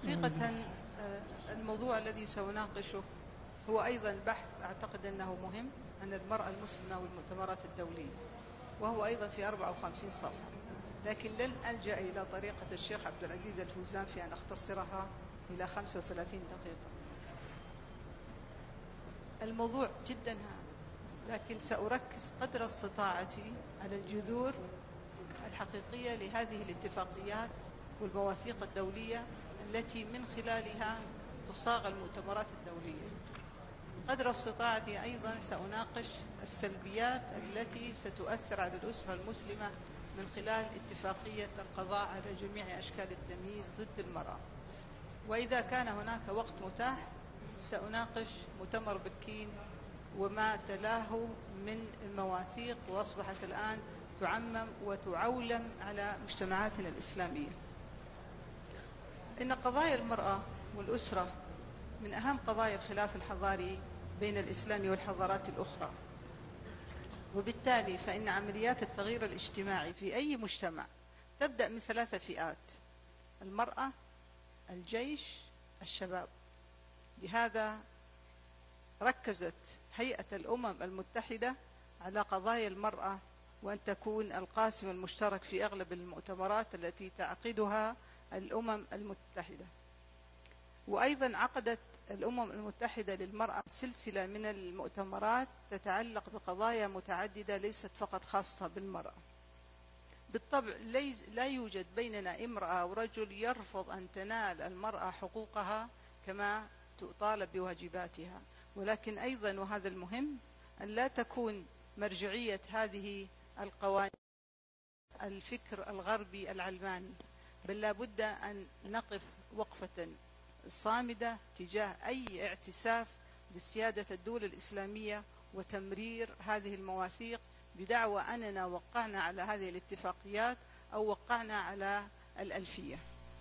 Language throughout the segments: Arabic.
حقيقة الموضوع الذي سأناقشه هو أيضا بحث أعتقد أنه مهم عن المرأة المسلمة والمؤتمرات الدولية، وهو أيضا في 54 صفحة، لكن لن ألجأ إلى طريقة الشيخ عبد العزيز الفوزان في أن أختصرها إلى 35 دقيقة. الموضوع جدا هام، لكن سأركز قدر استطاعتي على الجذور الحقيقية لهذه الاتفاقيات والمواثيق الدولية التي من خلالها تصاغ المؤتمرات الدولية. قدر استطاعتي أيضا سأناقش السلبيات التي ستؤثر على الأسرة المسلمة من خلال اتفاقية القضاء على جميع أشكال التمييز ضد المرأة. وإذا كان هناك وقت متاح سأناقش مؤتمر بكين وما تلاه من المواثيق، وأصبحت الآن تعمم وتعولم على مجتمعاتنا الإسلامية. إن قضايا المرأة والأسرة من أهم قضايا الخلاف الحضاري بين الإسلام والحضارات الأخرى، وبالتالي فإن عمليات التغيير الاجتماعي في أي مجتمع تبدأ من 3 فئات: المرأة، الجيش، الشباب. لهذا ركزت هيئة الأمم المتحدة على قضايا المرأة، وأن تكون القاسم المشترك في أغلب المؤتمرات التي تعقدها الأمم المتحدة. وأيضا عقدت الأمم المتحدة للمرأة سلسلة من المؤتمرات تتعلق بقضايا متعددة ليست فقط خاصة بالمرأة. بالطبع لا يوجد بيننا امرأة أو رجل يرفض أن تنال المرأة حقوقها كما تطالب بواجباتها، ولكن أيضا وهذا المهم أن لا تكون مرجعية هذه القوانين الفكر الغربي العلماني، بل لا بد أن نقف وقفة صامدة تجاه أي اعتساف لسيادة الدولة الإسلامية وتمرير هذه المواثيق بدعوى أننا وقعنا على هذه الاتفاقيات أو وقعنا على الألفية.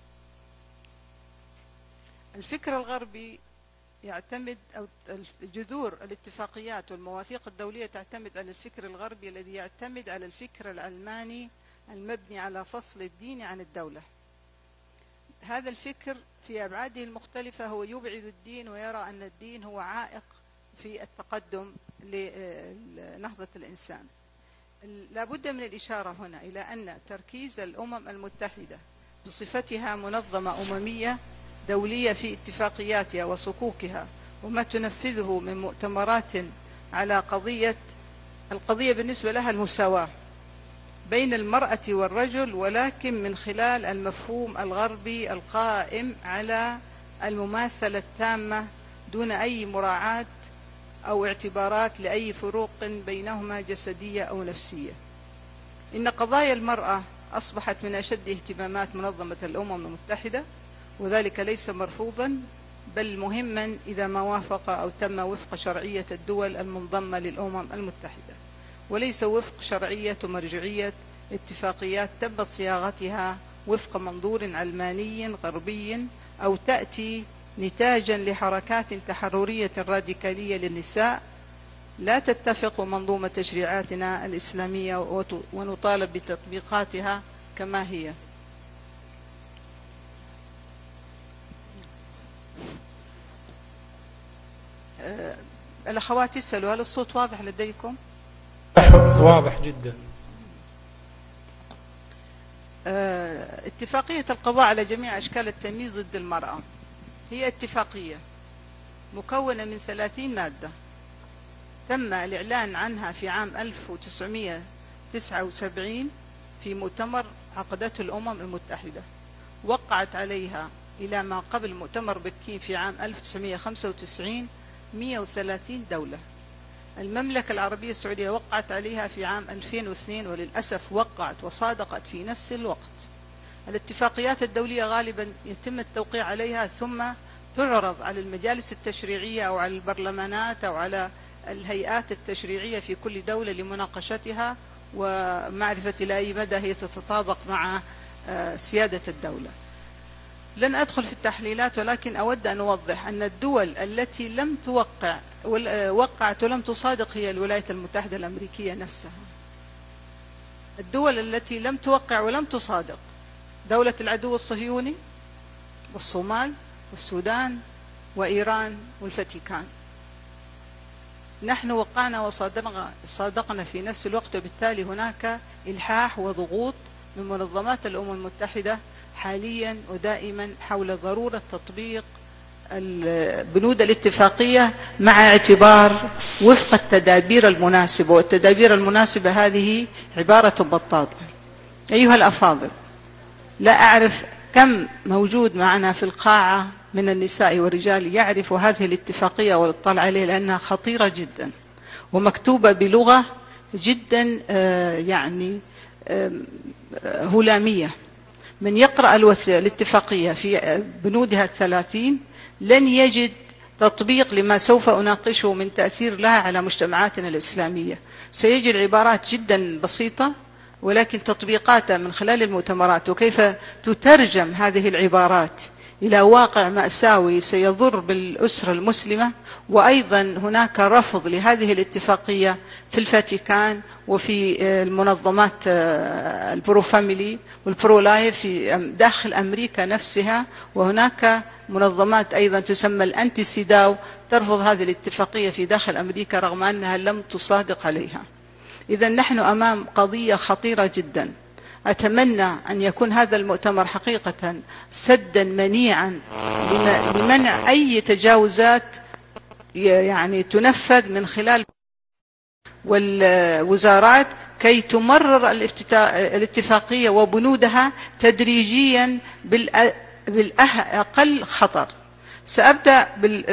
الفكر الغربي يعتمد، أو جذور الاتفاقيات والمواثيق الدولية تعتمد على الفكر الغربي الذي يعتمد على الفكر العلماني المبني على فصل الدين عن الدولة. هذا الفكر في أبعاده المختلفة هو يبعد الدين ويرى أن الدين هو عائق في التقدم لنهضة الإنسان. لا بد من الإشارة هنا إلى أن تركيز الأمم المتحدة بصفتها منظمة أممية دولية في اتفاقياتها وصكوكها وما تنفذه من مؤتمرات على القضية بالنسبة لها المساواة بين المرأة والرجل، ولكن من خلال المفهوم الغربي القائم على المماثلة التامة دون أي مراعاة أو اعتبارات لأي فروق بينهما جسدية أو نفسية. إن قضايا المرأة أصبحت من أشد اهتمامات منظمة الأمم المتحدة، وذلك ليس مرفوضا بل مهما إذا ما وافق أو تم وفق شرعية الدول المنضمة للأمم المتحدة، وليس وفق شرعية ومرجعية اتفاقيات تمت صياغتها وفق منظور علماني غربي أو تأتي نتاجا لحركات تحررية راديكالية للنساء لا تتفق منظومة تشريعاتنا الإسلامية ونطالب بتطبيقاتها كما هي. الأخوات يسألوا: هل الصوت واضح لديكم؟ واضح جدا. اتفاقية القضاء على جميع أشكال التمييز ضد المرأة هي اتفاقية مكونة من 30 مادة، تم الإعلان عنها في عام 1979 في مؤتمر عقدته الأمم المتحدة. وقعت عليها إلى ما قبل مؤتمر بكين في عام 1995 130 دولة. المملكة العربية السعودية وقعت عليها في عام 2002، وللأسف وقعت وصادقت في نفس الوقت. الاتفاقيات الدولية غالبا يتم التوقيع عليها ثم تعرض على المجالس التشريعية أو على البرلمانات أو على الهيئات التشريعية في كل دولة لمناقشتها ومعرفة إلى أي مدى هي تتطابق مع سيادة الدولة. لن أدخل في التحليلات، ولكن أود أن أوضح أن الدول التي لم توقع وقعت ولم تصادق هي الولايات المتحدة الأمريكية نفسها. الدول التي لم توقع ولم تصادق: دولة العدو الصهيوني، والصومال والسودان وإيران والفاتيكان. نحن وقعنا وصادقنا في نفس الوقت، وبالتالي هناك إلحاح وضغوط من منظمات الأمم المتحدة حاليا ودائما حول ضرورة تطبيق البنود الاتفاقية مع اعتبار وفق التدابير المناسبة، والتدابير المناسبة هذه عبارة بطاطا. أيها الأفاضل، لا أعرف كم موجود معنا في القاعة من النساء والرجال يعرف هذه الاتفاقية والاطلاع عليها، لأنها خطيرة جدا ومكتوبة بلغة جدا يعني هلامية. من يقرأ الاتفاقية في بنودها 30 لن يجد تطبيق لما سوف أناقشه من تأثير لها على مجتمعاتنا الإسلامية. سيجد عبارات جدا بسيطة، ولكن تطبيقاتها من خلال المؤتمرات وكيف تترجم هذه العبارات إلى واقع مأساوي سيضر بالأسرة المسلمة. وأيضا هناك رفض لهذه الاتفاقية في الفاتيكان وفي المنظمات البرو فاميلي والبرو لايف في داخل أمريكا نفسها، وهناك منظمات أيضا تسمى الأنتي سيداو ترفض هذه الاتفاقية في داخل أمريكا رغم أنها لم تصادق عليها. إذا نحن أمام قضية خطيرة جدا. أتمنى أن يكون هذا المؤتمر حقيقة سدا منيعا لمنع أي تجاوزات يعني تنفذ من خلال والوزارات كي تمرر الاتفاقية وبنودها تدريجيا بالأقل خطر. سأبدأ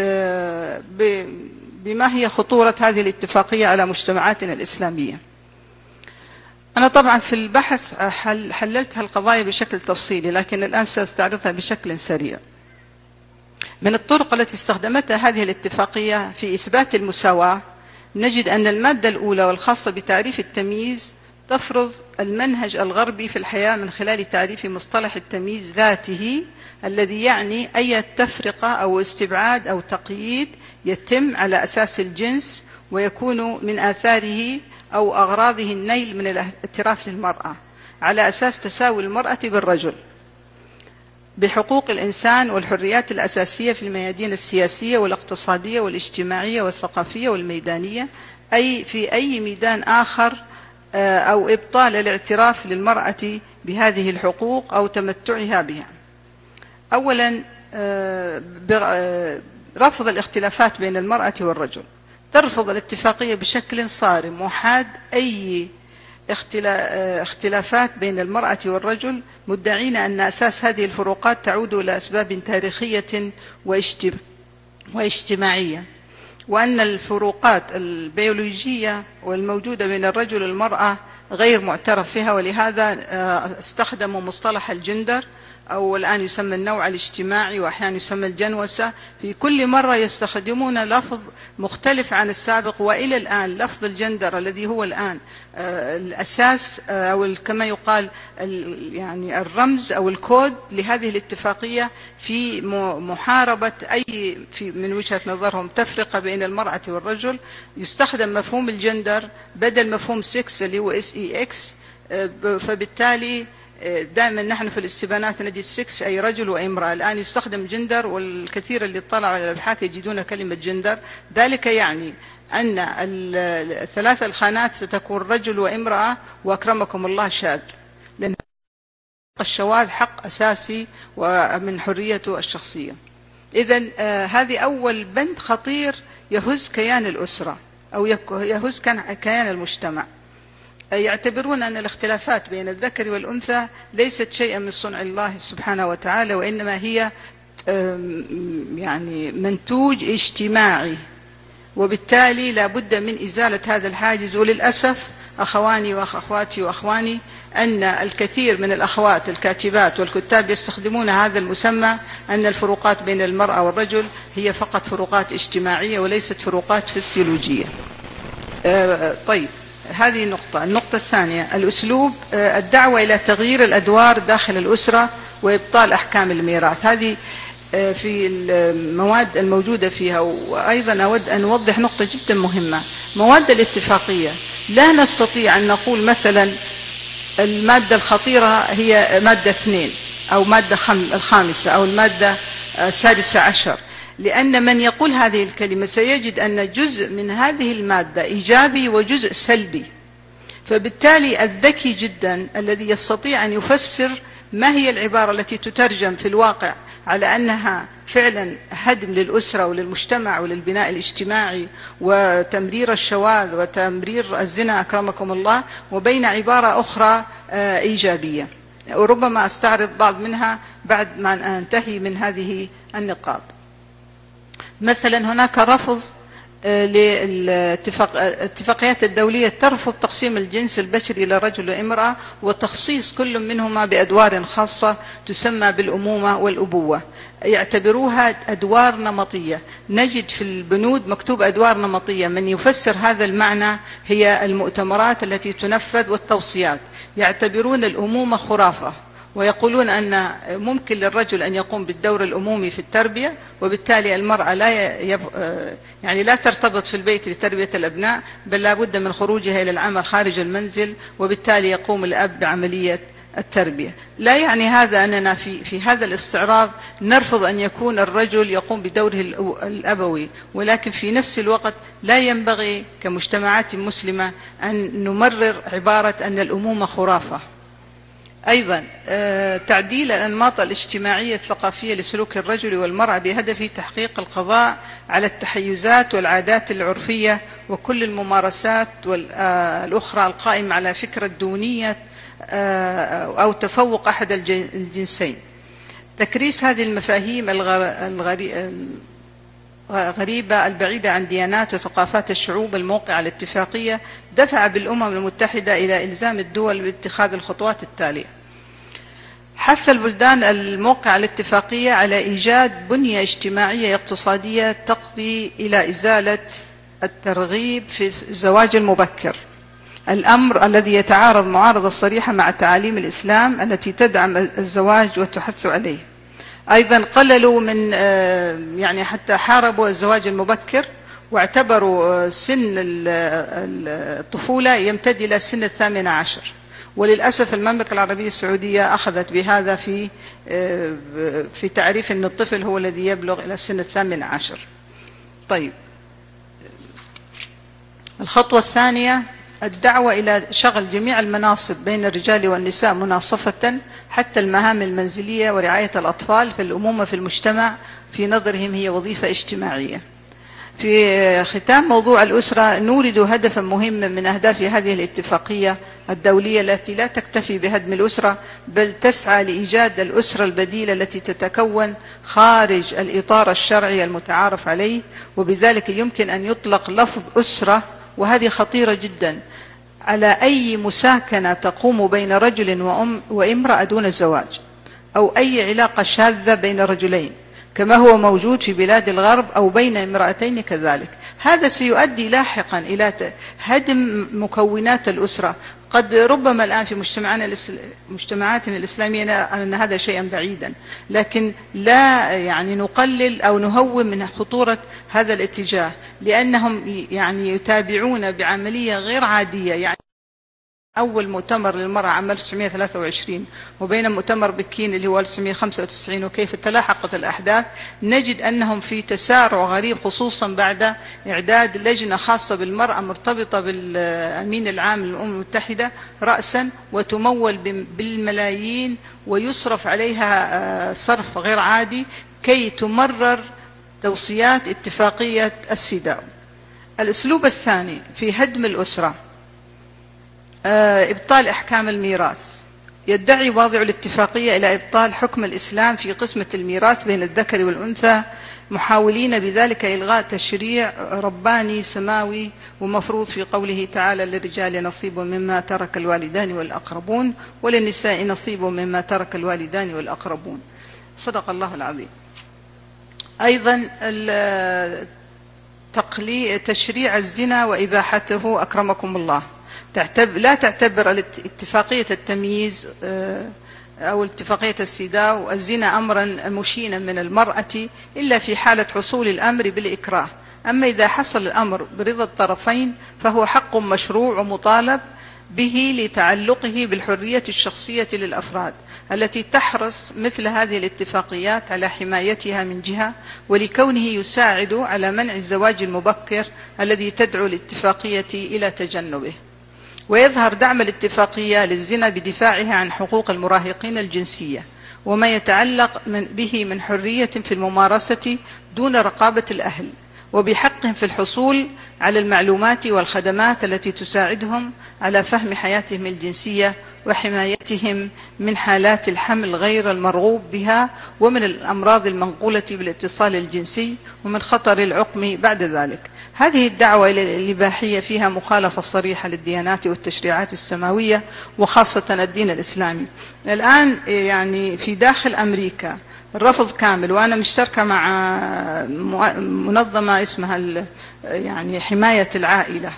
بما هي خطورة هذه الاتفاقية على مجتمعاتنا الإسلامية. أنا طبعا في البحث حللت هالقضايا بشكل تفصيلي، لكن الآن سأستعرضها بشكل سريع. من الطرق التي استخدمتها هذه الاتفاقية في إثبات المساواة نجد أن المادة الأولى والخاصة بتعريف التمييز تفرض المنهج الغربي في الحياة من خلال تعريف مصطلح التمييز ذاته، الذي يعني أي تفرقة أو استبعاد أو تقييد يتم على أساس الجنس ويكون من آثاره أو أغراضه النيل من الاعتراف للمرأة على أساس تساوي المرأة بالرجل بحقوق الإنسان والحريات الأساسية في الميادين السياسية والاقتصادية والاجتماعية والثقافية والميدانية، أي في أي ميدان آخر، أو إبطال الاعتراف للمرأة بهذه الحقوق أو تمتعها بها. أولا رفض الاختلافات بين المرأة والرجل. ترفض الاتفاقية بشكل صارم وحاد أي اختلافات بين المرأة والرجل، مدعين أن أساس هذه الفروقات تعود إلى أسباب تاريخية واجتماعية، وأن الفروقات البيولوجية والموجودة بين الرجل والمرأة غير معترف فيها، ولهذا استخدموا مصطلح الجندر أو الآن يسمى النوع الاجتماعي وأحيانا يسمى الجنوسة. في كل مرة يستخدمون لفظ مختلف عن السابق، وإلى الآن لفظ الجندر الذي هو الآن الأساس أو كما يقال يعني الرمز أو الكود لهذه الاتفاقية في محاربة أي من وجهة نظرهم تفرقة بين المرأة والرجل. يستخدم مفهوم الجندر بدل مفهوم سكس اللي هو SEX، فبالتالي دائما نحن في الاستبانات نجد سكس أي رجل وامرأة. الآن يستخدم جندر، والكثير اللي اطلعوا على الأبحاث يجدون كلمة جندر. ذلك يعني أن الثلاث الخانات ستكون رجل وامرأة وأكرمكم الله شاذ، لأن الشواذ حق أساسي ومن حريته الشخصية. إذن هذه أول بند خطير يهز كيان الأسرة أو يهز كيان المجتمع. يعتبرون أن الاختلافات بين الذكر والأنثى ليست شيئا من صنع الله سبحانه وتعالى، وإنما هي يعني منتوج اجتماعي، وبالتالي لا بد من إزالة هذا الحاجز. وللأسف أخواني وأخواتي وأخواني أن الكثير من الأخوات الكاتبات والكتاب يستخدمون هذا المسمى أن الفروقات بين المرأة والرجل هي فقط فروقات اجتماعية وليست فروقات فسيولوجية. طيب، هذه نقطة. النقطة الثانية الأسلوب، الدعوة إلى تغيير الأدوار داخل الأسرة وإبطال أحكام الميراث. هذه في المواد الموجودة فيها. وأيضا أود أن أوضح نقطة جدا مهمة. مواد الاتفاقية لا نستطيع أن نقول مثلا المادة الخطيرة هي مادة 2 أو مادة الخامسة أو المادة السادسة عشر، لأن من يقول هذه الكلمة سيجد أن جزء من هذه المادة إيجابي وجزء سلبي، فبالتالي الذكي جدا الذي يستطيع أن يفسر ما هي العبارة التي تترجم في الواقع على أنها فعلا هدم للأسرة وللمجتمع وللبناء الاجتماعي وتمرير الشواذ وتمرير الزنا أكرمكم الله، وبين عبارة أخرى إيجابية، وربما أستعرض بعض منها بعد ما أنتهي من هذه النقاط. مثلا هناك رفض للاتفاقيات الدولية ترفض تقسيم الجنس البشري إلى رجل وامرأة وتخصيص كل منهما بأدوار خاصة تسمى بالأمومة والأبوة، يعتبروها أدوار نمطية. نجد في البنود مكتوب أدوار نمطية، من يفسر هذا المعنى هي المؤتمرات التي تنفذ والتوصيات. يعتبرون الأمومة خرافة، ويقولون أن ممكن للرجل أن يقوم بالدور الأمومي في التربية، وبالتالي المرأة لا ترتبط في البيت لتربية الأبناء، بل لا بد من خروجها إلى العمل خارج المنزل، وبالتالي يقوم الأب بعملية التربية. لا يعني هذا أننا في هذا الاستعراض نرفض أن يكون الرجل يقوم بدوره الأبوي، ولكن في نفس الوقت لا ينبغي كمجتمعات مسلمة أن نمرر عبارة أن الأمومة خرافة. أيضا تعديل الأنماط الاجتماعية الثقافية لسلوك الرجل والمرأة بهدف تحقيق القضاء على التحيزات والعادات العرفية وكل الممارسات الأخرى القائمة على فكرة دونية أو تفوق أحد الجنسين. تكريس هذه المفاهيم غريبة البعيدة عن ديانات وثقافات الشعوب الموقعة على الاتفاقية دفع بالأمم المتحدة إلى إلزام الدول باتخاذ الخطوات التالية: حث البلدان الموقعة على الاتفاقية على إيجاد بنية اجتماعية اقتصادية تقضي إلى إزالة الترغيب في الزواج المبكر، الأمر الذي يتعارض معارضة صريحة مع تعاليم الإسلام التي تدعم الزواج وتحث عليه. أيضا قللوا من حتى حاربوا الزواج المبكر، واعتبروا سن الطفولة يمتد إلى سن 18، وللأسف المملكة العربية السعودية أخذت بهذا في تعريف أن الطفل هو الذي يبلغ إلى سن 18. طيب، الخطوة الثانية الدعوة إلى شغل جميع المناصب بين الرجال والنساء مناصفة، حتى المهام المنزلية ورعاية الأطفال، فالأمومة في المجتمع في نظرهم هي وظيفة اجتماعية. في ختام موضوع الأسرة نورد هدفا مهما من أهداف هذه الاتفاقية الدولية التي لا تكتفي بهدم الأسرة، بل تسعى لإيجاد الأسرة البديلة التي تتكون خارج الإطار الشرعي المتعارف عليه. وبذلك يمكن أن يطلق لفظ أسرة، وهذه خطيرة جدا، على أي مساكنة تقوم بين رجل وامرأة دون الزواج، أو أي علاقة شاذة بين رجلين كما هو موجود في بلاد الغرب، أو بين امرأتين كذلك. هذا سيؤدي لاحقا إلى هدم مكونات الأسرة. قد ربما الآن في مجتمعاتنا الإسلامية أن هذا شيئا بعيدا، لكن لا نقلل أو نهون من خطورة هذا الاتجاه، لأنهم يتابعون بعملية غير عادية. أول مؤتمر للمرأة عام 1923 وبين مؤتمر بكين اللي هو 1995 وكيف تلاحقت الأحداث، نجد أنهم في تسارع غريب، خصوصا بعد إعداد لجنة خاصة بالمرأة مرتبطة بالأمين العام للأمم المتحدة رأسا، وتمول بالملايين ويصرف عليها صرف غير عادي كي تمرر توصيات اتفاقية السيداو. الأسلوب الثاني في هدم الأسرة إبطال أحكام الميراث. يدعي واضع الاتفاقية إلى إبطال حكم الإسلام في قسمة الميراث بين الذكر والأنثى، محاولين بذلك إلغاء تشريع رباني سماوي ومفروض في قوله تعالى: للرجال نصيب مما ترك الوالدان والأقربون وللنساء نصيب مما ترك الوالدان والأقربون. صدق الله العظيم. أيضا تشريع الزنا وإباحته أكرمكم الله. لا تعتبر اتفاقية التمييز أو اتفاقية السيداو الزنا أمرا مشينا من المرأة إلا في حالة حصول الأمر بالإكراه. أما إذا حصل الأمر برضا الطرفين فهو حق مشروع ومطالب به لتعلقه بالحرية الشخصية للأفراد التي تحرص مثل هذه الاتفاقيات على حمايتها من جهة، ولكونه يساعد على منع الزواج المبكر الذي تدعو الاتفاقية إلى تجنبه. ويظهر دعم الاتفاقية للزنا بدفاعها عن حقوق المراهقين الجنسية وما يتعلق به من حرية في الممارسة دون رقابة الأهل، وبحقهم في الحصول على المعلومات والخدمات التي تساعدهم على فهم حياتهم الجنسية وحمايتهم من حالات الحمل غير المرغوب بها ومن الأمراض المنقولة بالاتصال الجنسي ومن خطر العقم بعد ذلك. هذه الدعوة الإباحية فيها مخالفة صريحة للديانات والتشريعات السماوية وخاصة الدين الإسلامي. الآن يعني في داخل أمريكا الرفض كامل، وأنا مشتركة مع منظمة اسمها يعني حماية العائلة،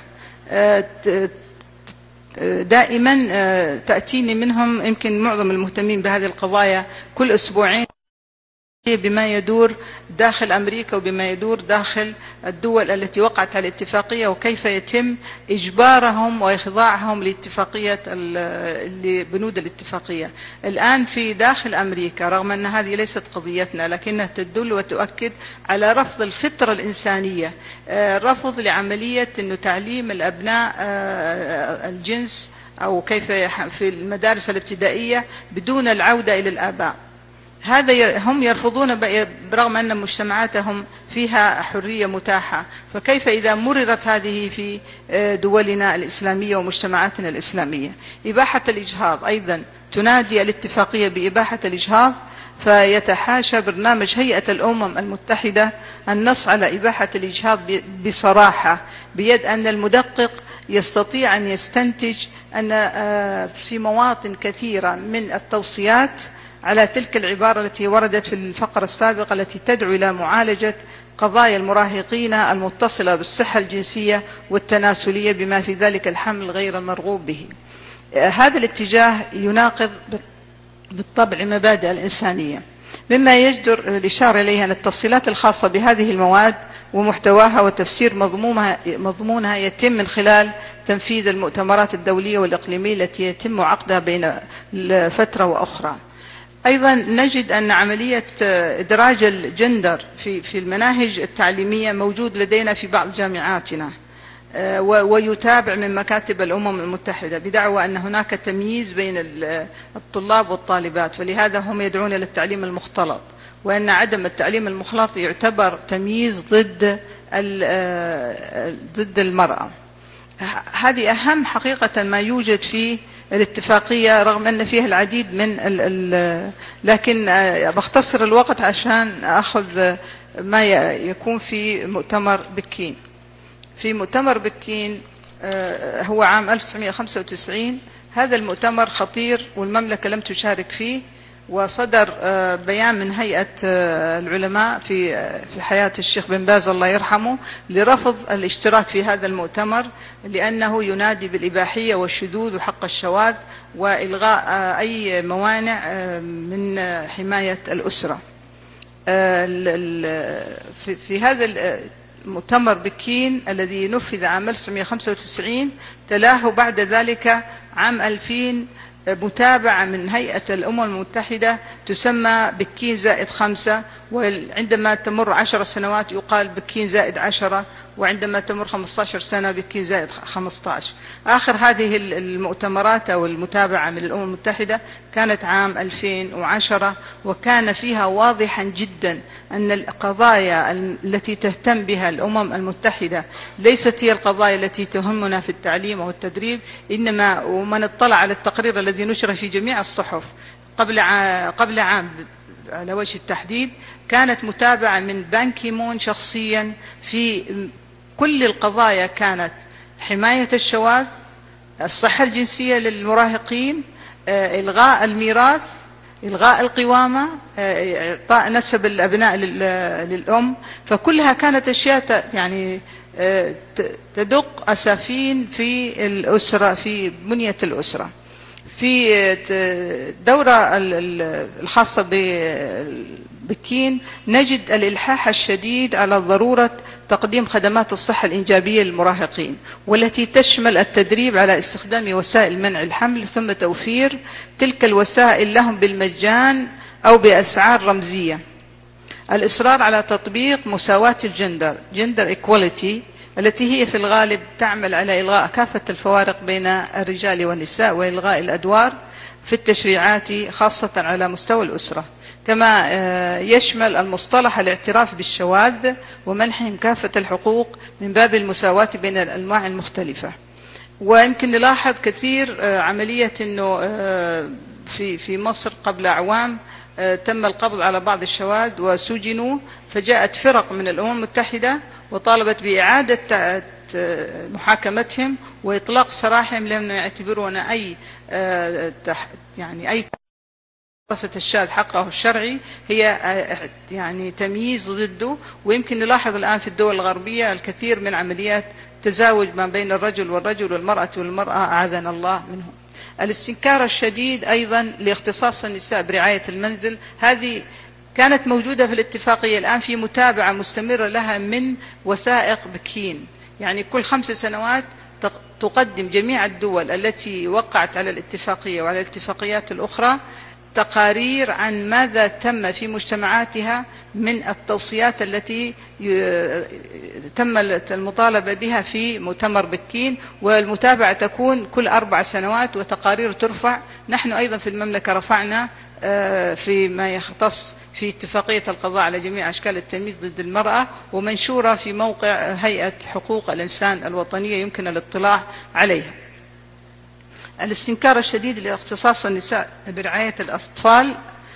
دائما تأتيني منهم يمكن معظم المهتمين بهذه القضايا كل أسبوعين بما يدور داخل أمريكا وبما يدور داخل الدول التي وقعت على الاتفاقية، وكيف يتم إجبارهم وإخضاعهم لاتفاقية لبنود الاتفاقية. الآن في داخل أمريكا رغم أن هذه ليست قضيتنا لكنها تدل وتؤكد على رفض الفطرة الإنسانية، رفض لعملية أنه تعليم الأبناء الجنس أو كيف في المدارس الابتدائية بدون العودة إلى الآباء. هذا هم يرفضون برغم أن مجتمعاتهم فيها حرية متاحة، فكيف إذا مررت هذه في دولنا الإسلامية ومجتمعاتنا الإسلامية؟ إباحة الإجهاض أيضا تنادي الاتفاقية بإباحة الإجهاض، فيتحاشى برنامج هيئة الأمم المتحدة النص على إباحة الإجهاض بصراحة، بيد أن المدقق يستطيع أن يستنتج أن في مواطن كثيرة من التوصيات على تلك العبارة التي وردت في الفقرة السابقة التي تدعو إلى معالجة قضايا المراهقين المتصلة بالصحة الجنسية والتناسلية بما في ذلك الحمل غير المرغوب به. هذا الاتجاه يناقض بالطبع مبادئ الإنسانية، مما يجدر الإشارة إليها أن التفصيلات الخاصة بهذه المواد ومحتواها وتفسير مضمونها يتم من خلال تنفيذ المؤتمرات الدولية والإقليمية التي يتم عقدها بين فترة وأخرى. أيضا نجد أن عملية إدراج الجندر في المناهج التعليمية موجود لدينا في بعض جامعاتنا، ويتابع من مكاتب الأمم المتحدة بدعوى أن هناك تمييز بين الطلاب والطالبات، فلهذا هم يدعون إلى التعليم المختلط، وأن عدم التعليم المختلط يعتبر تمييز ضد المرأة. هذه أهم حقيقة ما يوجد في الاتفاقية رغم أن فيها العديد من لكن بختصر الوقت عشان أخذ ما يكون في مؤتمر بكين. في مؤتمر بكين هو عام 1995. هذا المؤتمر خطير والمملكة لم تشارك فيه، وصدر بيان من هيئة العلماء في حياة الشيخ بن باز الله يرحمه لرفض الاشتراك في هذا المؤتمر لأنه ينادي بالإباحية والشذوذ وحق الشواذ وإلغاء أي موانع من حماية الأسرة. في هذا المؤتمر بكين الذي نفذ عام 1995 تلاه بعد ذلك عام 2000 متابعة من هيئة الأمم المتحدة تسمى بكين زائد 5، وعندما تمر 10 سنوات يقال بكين زائد 10، وعندما تمر 15 سنة بكين زائد 15. آخر هذه المؤتمرات أو المتابعة من الأمم المتحدة كانت عام 2010، وكان فيها واضحا جدا أن القضايا التي تهتم بها الأمم المتحدة ليست هي القضايا التي تهمنا في التعليم أو التدريب، إنما ومن اطلع على التقرير الذي نشر في جميع الصحف قبل عام على وجه التحديد كانت متابعة من بان كي مون شخصيا في كل القضايا، كانت حماية الشواذ، الصحة الجنسية للمراهقين، إلغاء الميراث، إلغاء القوامة، إعطاء نسب الأبناء للأم. فكلها كانت أشياء يعني تدق أسافين في الأسرة، في بنية الأسرة. في الدورة الخاصة ببكين نجد الإلحاح الشديد على ضرورة تقديم خدمات الصحة الإنجابية للمراهقين، والتي تشمل التدريب على استخدام وسائل منع الحمل، ثم توفير تلك الوسائل لهم بالمجان أو بأسعار رمزية. الإصرار على تطبيق مساواة الجندر gender equality، التي هي في الغالب تعمل على إلغاء كافة الفوارق بين الرجال والنساء وإلغاء الأدوار في التشريعات خاصة على مستوى الأسرة. كما يشمل المصطلح الاعتراف بالشواذ ومنحهم كافة الحقوق من باب المساواة بين الأنواع المختلفة. ويمكن نلاحظ كثير عملية أنه في مصر قبل أعوام تم القبض على بعض الشواذ وسجنوا، فجاءت فرق من الأمم المتحدة وطالبت بإعادة محاكمتهم وإطلاق سراحهم، لأنهم يعتبرون أي ممارسة الشاذ حقه الشرعي هي يعني تمييز ضده. ويمكن نلاحظ الآن في الدول الغربية الكثير من عمليات تزاوج ما بين الرجل والرجل والمرأة والمرأة، أعاذنا الله منهم. الاستنكار الشديد أيضا لاختصاص النساء برعاية المنزل، هذه كانت موجودة في الاتفاقية، الآن في متابعة مستمرة لها من وثائق بكين. يعني كل 5 سنوات تقدم جميع الدول التي وقعت على الاتفاقية وعلى الاتفاقيات الأخرى تقارير عن ماذا تم في مجتمعاتها من التوصيات التي تم المطالبة بها في مؤتمر بكين، والمتابعة تكون كل 4 سنوات وتقارير ترفع. نحن أيضا في المملكة رفعنا فيما يختص في اتفاقية القضاء على جميع أشكال التمييز ضد المرأة، ومنشورة في موقع هيئة حقوق الإنسان الوطنية يمكن الاطلاع عليها. الاستنكار الشديد لاختصاص النساء برعاية الأطفال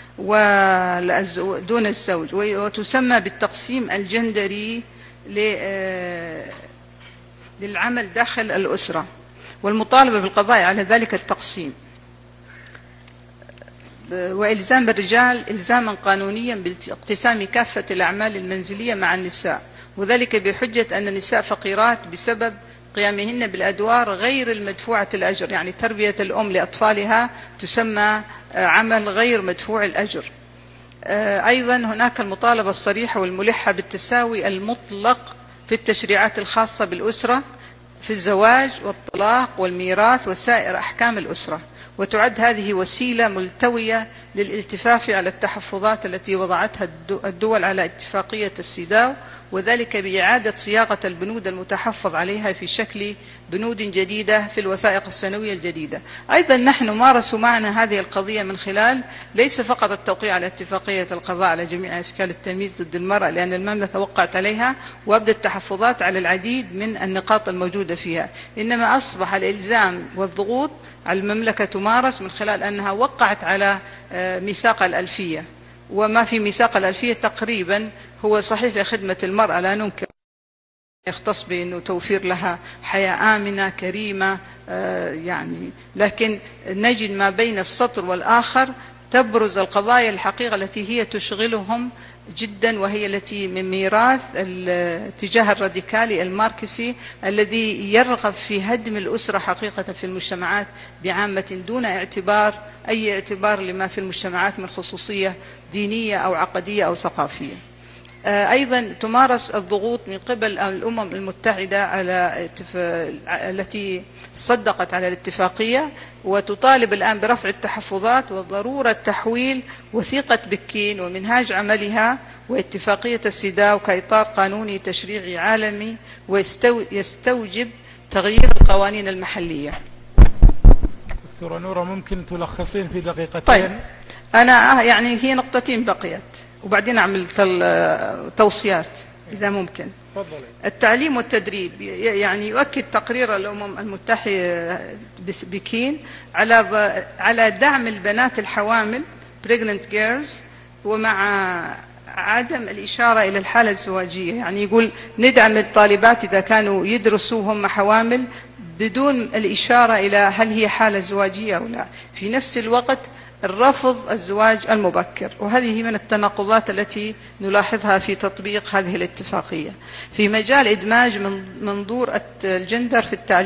دون الزوج، وتسمى بالتقسيم الجندري للعمل داخل الأسرة، والمطالبة بالقضاء على ذلك التقسيم، وإلزام الرجال إلزاما قانونيا باقتسام كافة الأعمال المنزلية مع النساء، وذلك بحجة أن النساء فقيرات بسبب قيامهن بالأدوار غير المدفوعة الأجر. يعني تربية الأم لأطفالها تسمى عمل غير مدفوع الأجر. أيضا هناك المطالبة الصريحة والملحة بالتساوي المطلق في التشريعات الخاصة بالأسرة في الزواج والطلاق والميراث وسائر أحكام الأسرة، وتعد هذه وسيلة ملتوية للالتفاف على التحفظات التي وضعتها الدول على اتفاقية السيداو، وذلك بإعادة صياغة البنود المتحفظ عليها في شكل بنود جديدة في الوثائق السنوية الجديدة. أيضا نحن مارسوا معنا هذه القضية من خلال ليس فقط التوقيع على اتفاقية القضاء على جميع أشكال التمييز ضد المرأة، لأن المملكة وقعت عليها وأبدت التحفظات على العديد من النقاط الموجودة فيها، إنما أصبح الإلزام والضغوط على المملكة تمارس من خلال أنها وقعت على ميثاق الألفية، وما في ميثاق الألفية تقريبا هو صحيح في خدمة المرأة، لا ننكر، يختص بأنه توفير لها حياة آمنة كريمة، يعني لكن نجد ما بين السطر والآخر تبرز القضايا الحقيقة التي هي تشغلهم جدا، وهي التي من ميراث الاتجاه الراديكالي الماركسي الذي يرغب في هدم الأسرة حقيقة في المجتمعات بعامة دون أي اعتبار لما في المجتمعات من خصوصية دينية أو عقدية أو ثقافية. أيضا تمارس الضغوط من قبل الأمم المتحدة التي صدقت على الاتفاقية، وتطالب الآن برفع التحفظات وضرورة تحويل وثيقة بكين ومنهاج عملها واتفاقية السيداو كإطار قانوني تشريعي عالمي ويستوجب تغيير القوانين المحلية. دكتورة نورة، ممكن تلخصين في دقيقتين؟ طيب، أنا يعني هي نقطتين بقيت وبعدين أعمل توصيات إذا ممكن. تفضلي. التعليم والتدريب، يعني يؤكد تقرير الأمم المتحدة بكين على دعم البنات الحوامل pregnant girls، ومع عدم الإشارة إلى الحالة الزواجية. يعني يقول ندعم الطالبات إذا كانوا يدرسوا هم حوامل بدون الإشارة إلى هل هي حالة زواجية أو لا. في نفس الوقت الرفض الزواج المبكر، وهذه من التناقضات التي نلاحظها في تطبيق هذه الاتفاقية. في مجال إدماج منظور الجندر في التعليم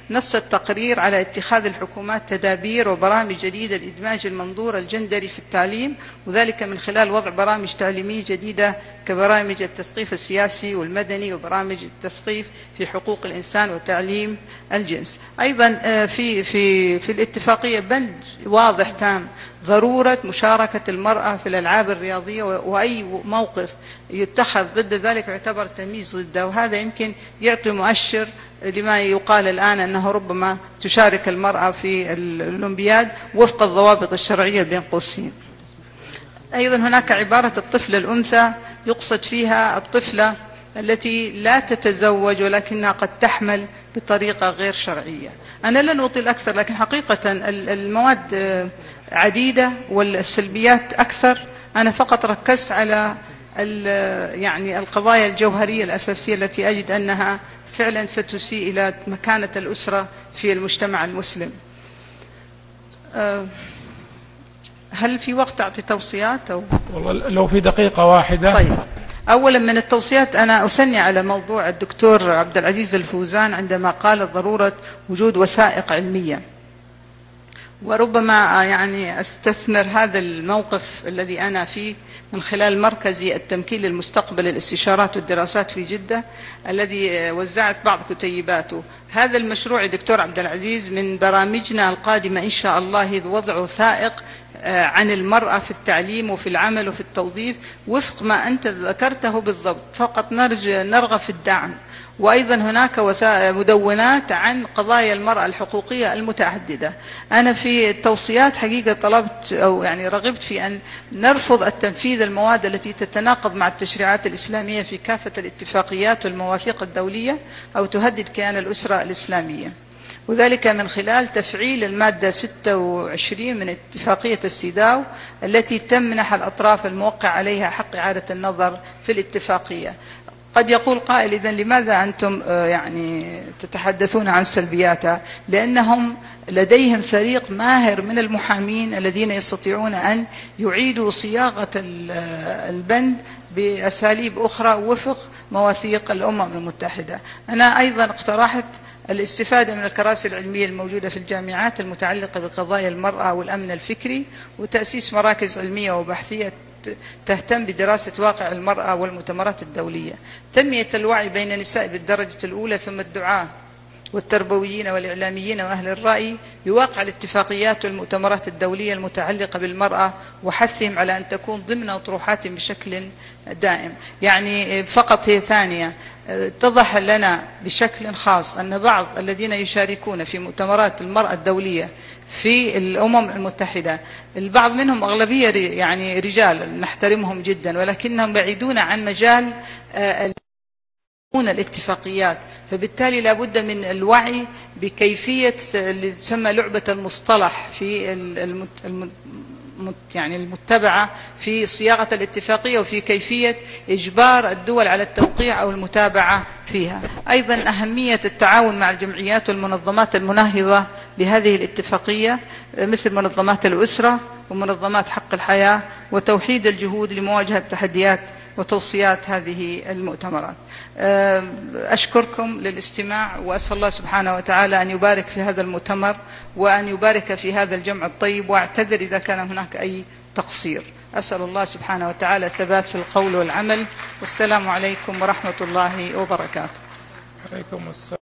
نص التقرير على اتخاذ الحكومات تدابير وبرامج جديدة لإدماج المنظور الجندري في التعليم، وذلك من خلال وضع برامج تعليمية جديدة كبرامج التثقيف السياسي والمدني وبرامج التثقيف في حقوق الإنسان وتعليم الجنس. أيضا في الاتفاقية بند واضح تام ضرورة مشاركة المرأة في الألعاب الرياضية، وأي موقف يتخذ ضد ذلك يعتبر تمييز ضده، وهذا يمكن يعطي مؤشر لما يقال الآن أنه ربما تشارك المرأة في الأولمبياد وفق الضوابط الشرعية بين قوسين. أيضا هناك عبارة الطفلة الأنثى يقصد فيها الطفلة التي لا تتزوج ولكنها قد تحمل بطريقة غير شرعية. أنا لن أطيل أكثر، لكن حقيقة المواد عديدة والسلبيات أكثر. أنا فقط ركزت على يعني القضايا الجوهرية الأساسية التي أجد أنها فعلا ستسيء إلى مكانة الأسرة في المجتمع المسلم. هل في وقت أعطي توصيات أو؟ والله لو في دقيقة واحدة. طيب، أولا من التوصيات أنا أثني على موضوع الدكتور عبد العزيز الفوزان عندما قال ضرورة وجود وثائق علمية، وربما يعني أستثمر هذا الموقف الذي أنا فيه من خلال مركزي التمكين للمستقبل الاستشارات والدراسات في جدة الذي وزعت بعض كتيباته. هذا المشروع دكتور عبد العزيز من برامجنا القادمة إن شاء الله وضع وثائق عن المرأة في التعليم وفي العمل وفي التوظيف وفق ما أنت ذكرته بالضبط، فقط نرغب في الدعم. وأيضا هناك مدونات عن قضايا المرأة الحقوقية المتعددة. أنا في التوصيات حقيقة طلبت أو يعني رغبت في أن نرفض التنفيذ المواد التي تتناقض مع التشريعات الإسلامية في كافة الاتفاقيات والمواثيق الدولية أو تهدد كيان الأسرة الإسلامية، وذلك من خلال تفعيل المادة 26 من اتفاقية السيداو التي تمنح الأطراف الموقع عليها حق إعادة النظر في الاتفاقية. قد يقول قائل إذن لماذا أنتم يعني تتحدثون عن سلبياتها؟ لأنهم لديهم فريق ماهر من المحامين الذين يستطيعون أن يعيدوا صياغة البند بأساليب أخرى وفق مواثيق الأمم المتحدة. أنا أيضا اقترحت الاستفادة من الكراسي العلمية الموجودة في الجامعات المتعلقة بقضايا المرأة والأمن الفكري، وتأسيس مراكز علمية وبحثية تهتم بدراسة واقع المرأة والمؤتمرات الدولية، تنمية الوعي بين النساء بالدرجة الأولى، ثم الدعاة والتربويين والإعلاميين وأهل الرأي بواقع الاتفاقيات والمؤتمرات الدولية المتعلقة بالمرأة وحثهم على أن تكون ضمن أطروحاتهم بشكل دائم. يعني فقط هي ثانية اتضح لنا بشكل خاص أن بعض الذين يشاركون في مؤتمرات المرأة الدولية في الأمم المتحدة البعض منهم أغلبية يعني رجال نحترمهم جدا، ولكنهم بعيدون عن مجال الاتفاقيات، فبالتالي لابد من الوعي بكيفية اللي تسمى لعبة المصطلح في يعني المتبعة في صياغة الاتفاقية وفي كيفية إجبار الدول على التوقيع أو المتابعة فيها. أيضا أهمية التعاون مع الجمعيات والمنظمات المناهضة لهذه الاتفاقية مثل منظمات الأسرة ومنظمات حق الحياة، وتوحيد الجهود لمواجهة تحديات وتوصيات هذه المؤتمرات. أشكركم للاستماع، وأسأل الله سبحانه وتعالى أن يبارك في هذا المؤتمر وأن يبارك في هذا الجمع الطيب، وأعتذر إذا كان هناك أي تقصير. أسأل الله سبحانه وتعالى الثبات في القول والعمل، والسلام عليكم ورحمة الله وبركاته. عليكم السلام.